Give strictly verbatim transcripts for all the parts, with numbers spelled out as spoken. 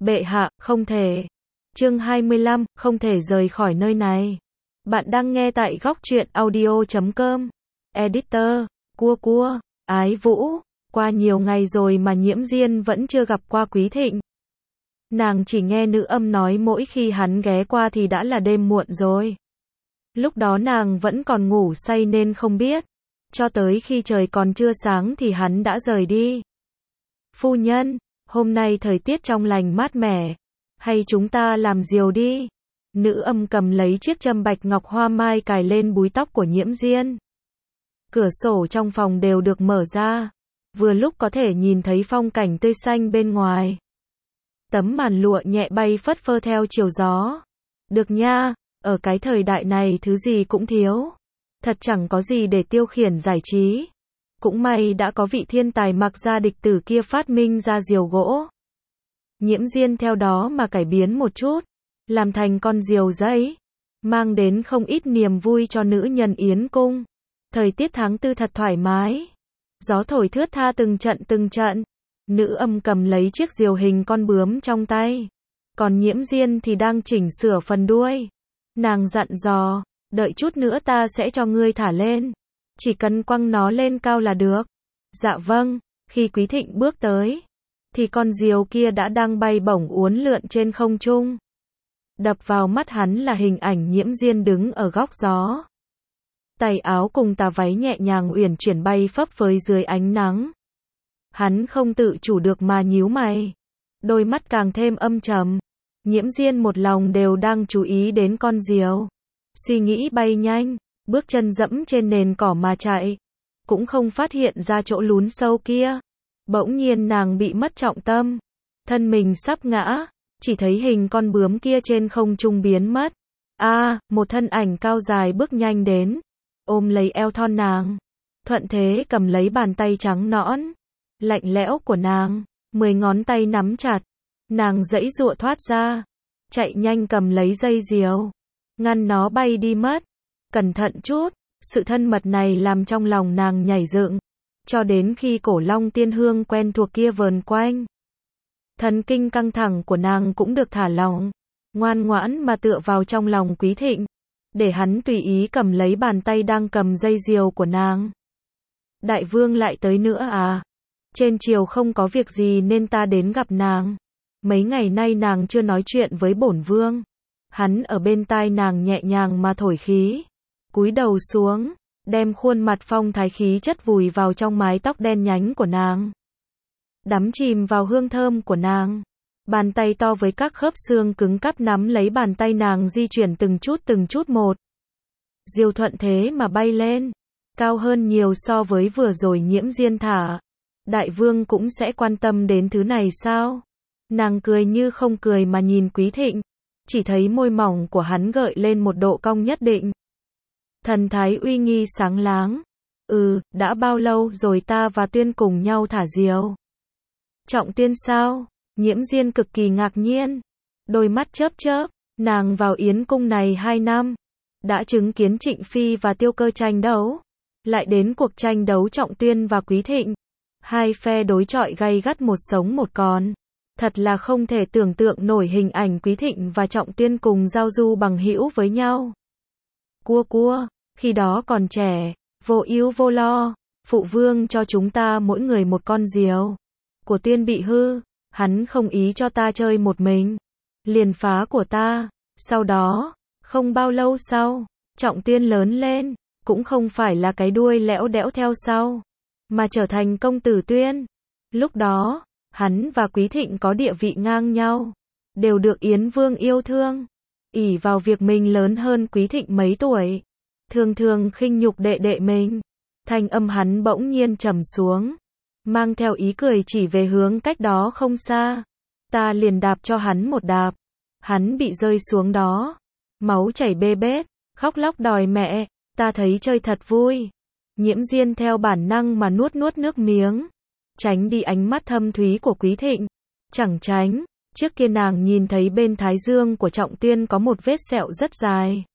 Bệ hạ, không thể. Chương hai mươi lăm, không thể rời khỏi nơi này. Bạn đang nghe tại góc truyện audio chấm com. Editor, cua cua, Ái Vũ. Qua nhiều ngày rồi mà Nhiễm Diên vẫn chưa gặp qua Quý Thịnh. Nàng chỉ nghe nữ âm nói mỗi khi hắn ghé qua thì đã là đêm muộn rồi. Lúc đó nàng vẫn còn ngủ say nên không biết. Cho tới khi trời còn chưa sáng thì hắn đã rời đi. Phu nhân, hôm nay thời tiết trong lành mát mẻ. Hay chúng ta làm diều đi. Nữ âm cầm lấy chiếc châm bạch ngọc hoa mai cài lên búi tóc của Nhiễm Diên. Cửa sổ trong phòng đều được mở ra. Vừa lúc có thể nhìn thấy phong cảnh tươi xanh bên ngoài. Tấm màn lụa nhẹ bay phất phơ theo chiều gió. Được nha, ở cái thời đại này thứ gì cũng thiếu. Thật chẳng có gì để tiêu khiển giải trí. Cũng may đã có vị thiên tài Mặc Gia địch tử kia phát minh ra diều gỗ. Nhiễm Diên theo đó mà cải biến một chút, làm thành con diều giấy, mang đến không ít niềm vui cho nữ nhân yến cung. Thời tiết tháng tư thật thoải mái, gió thổi thướt tha từng trận từng trận. Nữ âm cầm lấy chiếc diều hình con bướm trong tay, còn Nhiễm Diên thì đang chỉnh sửa phần đuôi. Nàng dặn dò, đợi chút nữa ta sẽ cho ngươi thả lên, chỉ cần quăng nó lên cao là được. Dạ vâng. Khi Quý Thịnh bước tới thì con diều kia đã đang bay bổng uốn lượn trên không trung. Đập vào mắt hắn là hình ảnh Nhiễm Diên đứng ở góc gió. Tay áo cùng tà váy nhẹ nhàng uyển chuyển bay phấp phới dưới ánh nắng. Hắn không tự chủ được mà nhíu mày. Đôi mắt càng thêm âm trầm. Nhiễm Diên một lòng đều đang chú ý đến con diều. Suy nghĩ bay nhanh, bước chân dẫm trên nền cỏ mà chạy. Cũng không phát hiện ra chỗ lún sâu kia. Bỗng nhiên nàng bị mất trọng tâm. Thân mình sắp ngã. Chỉ thấy hình con bướm kia trên không trung biến mất. A, à, một thân ảnh cao dài bước nhanh đến. Ôm lấy eo thon nàng. Thuận thế cầm lấy bàn tay trắng nõn. Lạnh lẽo của nàng. Mười ngón tay nắm chặt. Nàng giãy giụa thoát ra. Chạy nhanh cầm lấy dây diều. Ngăn nó bay đi mất. Cẩn thận chút. Sự thân mật này làm trong lòng nàng nhảy dựng. Cho đến khi cổ long tiên hương quen thuộc kia vờn quanh. Thần kinh căng thẳng của nàng cũng được thả lỏng. Ngoan ngoãn mà tựa vào trong lòng Quý Thịnh. Để hắn tùy ý cầm lấy bàn tay đang cầm dây diều của nàng. Đại vương lại tới nữa à? Trên triều không có việc gì nên ta đến gặp nàng. Mấy ngày nay nàng chưa nói chuyện với bổn vương. Hắn ở bên tai nàng nhẹ nhàng mà thổi khí. Cúi đầu xuống, đem khuôn mặt phong thái khí chất vùi vào trong mái tóc đen nhánh của nàng. Đắm chìm vào hương thơm của nàng. Bàn tay to với các khớp xương cứng cáp nắm lấy bàn tay nàng di chuyển từng chút từng chút một. Diều thuận thế mà bay lên. Cao hơn nhiều so với vừa rồi Nhiễm Diên thả. Đại vương cũng sẽ quan tâm đến thứ này sao? Nàng cười như không cười mà nhìn Quý Thịnh. Chỉ thấy môi mỏng của hắn gợi lên một độ cong nhất định. Thần thái uy nghi sáng láng. Ừ, đã bao lâu rồi ta và Tuyên cùng nhau thả diều? Trọng Tuyên sao? Nhiễm Diên cực kỳ ngạc nhiên. Đôi mắt chớp chớp. Nàng vào yến cung này hai năm. Đã chứng kiến Trịnh Phi và Tiêu Cơ tranh đấu. Lại đến cuộc tranh đấu Trọng Tuyên và Quý Thịnh. Hai phe đối chọi gay gắt một sống một còn. Thật là không thể tưởng tượng nổi hình ảnh Quý Thịnh và Trọng Tuyên cùng giao du bằng hữu với nhau. Cua cua, khi đó còn trẻ, vô ưu vô lo, phụ vương cho chúng ta mỗi người một con diều. Của Tuyên bị hư, hắn không ý cho ta chơi một mình. Liền phá của ta. Sau đó, không bao lâu sau, Trọng Tuyên lớn lên, cũng không phải là cái đuôi lẽo đẽo theo sau, mà trở thành công tử Tuyên. Lúc đó, hắn và Quý Thịnh có địa vị ngang nhau, đều được Yến Vương yêu thương. Ỷ vào việc mình lớn hơn Quý Thịnh mấy tuổi, thường thường khinh nhục đệ đệ mình. Thanh âm hắn bỗng nhiên trầm xuống, mang theo ý cười chỉ về hướng cách đó không xa. Ta liền đạp cho hắn một đạp. Hắn bị rơi xuống đó, máu chảy bê bết, khóc lóc đòi mẹ. Ta thấy chơi thật vui. Nhiễm Diên theo bản năng mà nuốt nuốt nước miếng, tránh đi ánh mắt thâm thúy của Quý Thịnh. Chẳng tránh, trước kia nàng nhìn thấy bên thái dương của Trọng Tuyên có một vết sẹo rất dài.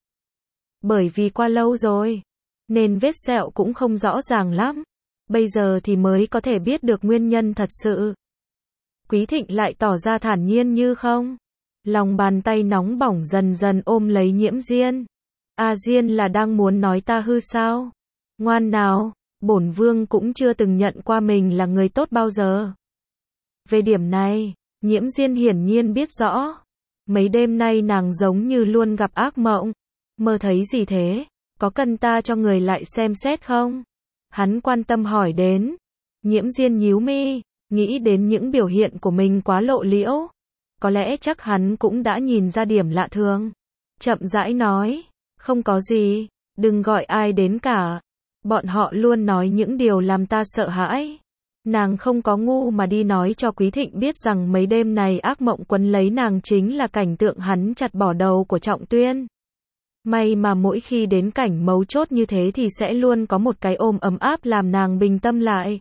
Bởi vì qua lâu rồi, nên vết sẹo cũng không rõ ràng lắm. Bây giờ thì mới có thể biết được nguyên nhân thật sự. Quý Thịnh lại tỏ ra thản nhiên như không. Lòng bàn tay nóng bỏng dần dần ôm lấy Nhiễm Diên. A Diên là đang muốn nói ta hư sao? Ngoan nào, bổn vương cũng chưa từng nhận qua mình là người tốt bao giờ. Về điểm này, Nhiễm Diên hiển nhiên biết rõ. Mấy đêm nay nàng giống như luôn gặp ác mộng. Mơ thấy gì thế? Có cần ta cho người lại xem xét không? Hắn quan tâm hỏi đến. Nhiễm Diên nhíu mi, nghĩ đến những biểu hiện của mình quá lộ liễu. Có lẽ chắc hắn cũng đã nhìn ra điểm lạ thường. Chậm rãi nói, không có gì, đừng gọi ai đến cả. Bọn họ luôn nói những điều làm ta sợ hãi. Nàng không có ngu mà đi nói cho Quý Thịnh biết rằng mấy đêm này ác mộng quấn lấy nàng chính là cảnh tượng hắn chặt bỏ đầu của Trọng Tuyên. May mà mỗi khi đến cảnh mấu chốt như thế thì sẽ luôn có một cái ôm ấm áp làm nàng bình tâm lại.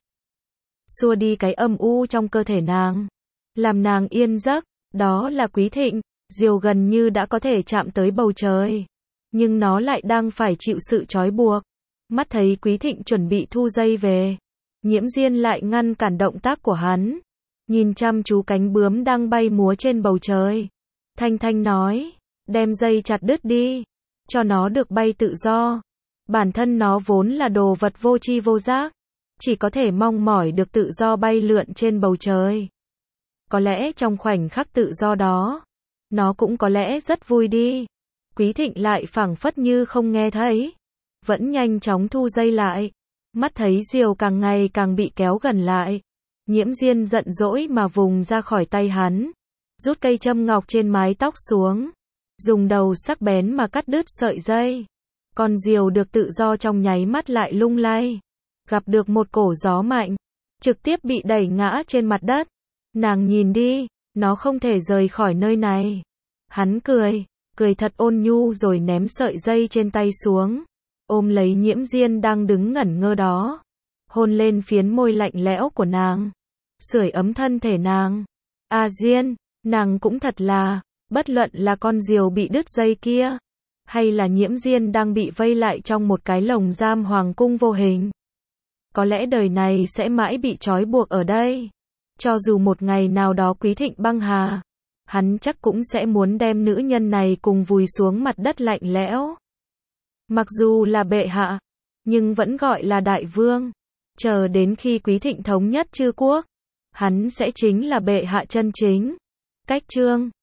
Xua đi cái âm u trong cơ thể nàng. Làm nàng yên giấc, đó là Quý Thịnh. Diều gần như đã có thể chạm tới bầu trời. Nhưng nó lại đang phải chịu sự trói buộc. Mắt thấy Quý Thịnh chuẩn bị thu dây về. Nhiễm Diên lại ngăn cản động tác của hắn. Nhìn chăm chú cánh bướm đang bay múa trên bầu trời. Thanh thanh nói, đem dây chặt đứt đi. Cho nó được bay tự do. Bản thân nó vốn là đồ vật vô tri vô giác. Chỉ có thể mong mỏi được tự do bay lượn trên bầu trời. Có lẽ trong khoảnh khắc tự do đó, nó cũng có lẽ rất vui đi. Quý Thịnh lại phảng phất như không nghe thấy. Vẫn nhanh chóng thu dây lại. Mắt thấy diều càng ngày càng bị kéo gần lại. Nhiễm Diên giận dỗi mà vùng ra khỏi tay hắn. Rút cây châm ngọc trên mái tóc xuống. Dùng đầu sắc bén mà cắt đứt sợi dây. Con diều được tự do trong nháy mắt lại lung lay. Gặp được một cổ gió mạnh. Trực tiếp bị đẩy ngã trên mặt đất. Nàng nhìn đi, nó không thể rời khỏi nơi này. Hắn cười, cười thật ôn nhu rồi ném sợi dây trên tay xuống. Ôm lấy Nhiễm Diên đang đứng ngẩn ngơ đó. Hôn lên phiến môi lạnh lẽo của nàng. Sưởi ấm thân thể nàng. A Diên, nàng cũng thật là, bất luận là con diều bị đứt dây kia. Hay là Nhiễm Diên đang bị vây lại trong một cái lồng giam hoàng cung vô hình. Có lẽ đời này sẽ mãi bị trói buộc ở đây. Cho dù một ngày nào đó Quý Thịnh băng hà. Hắn chắc cũng sẽ muốn đem nữ nhân này cùng vùi xuống mặt đất lạnh lẽo. Mặc dù là bệ hạ, nhưng vẫn gọi là đại vương. Chờ đến khi Quý Thịnh thống nhất chư quốc, hắn sẽ chính là bệ hạ chân chính. Cách chương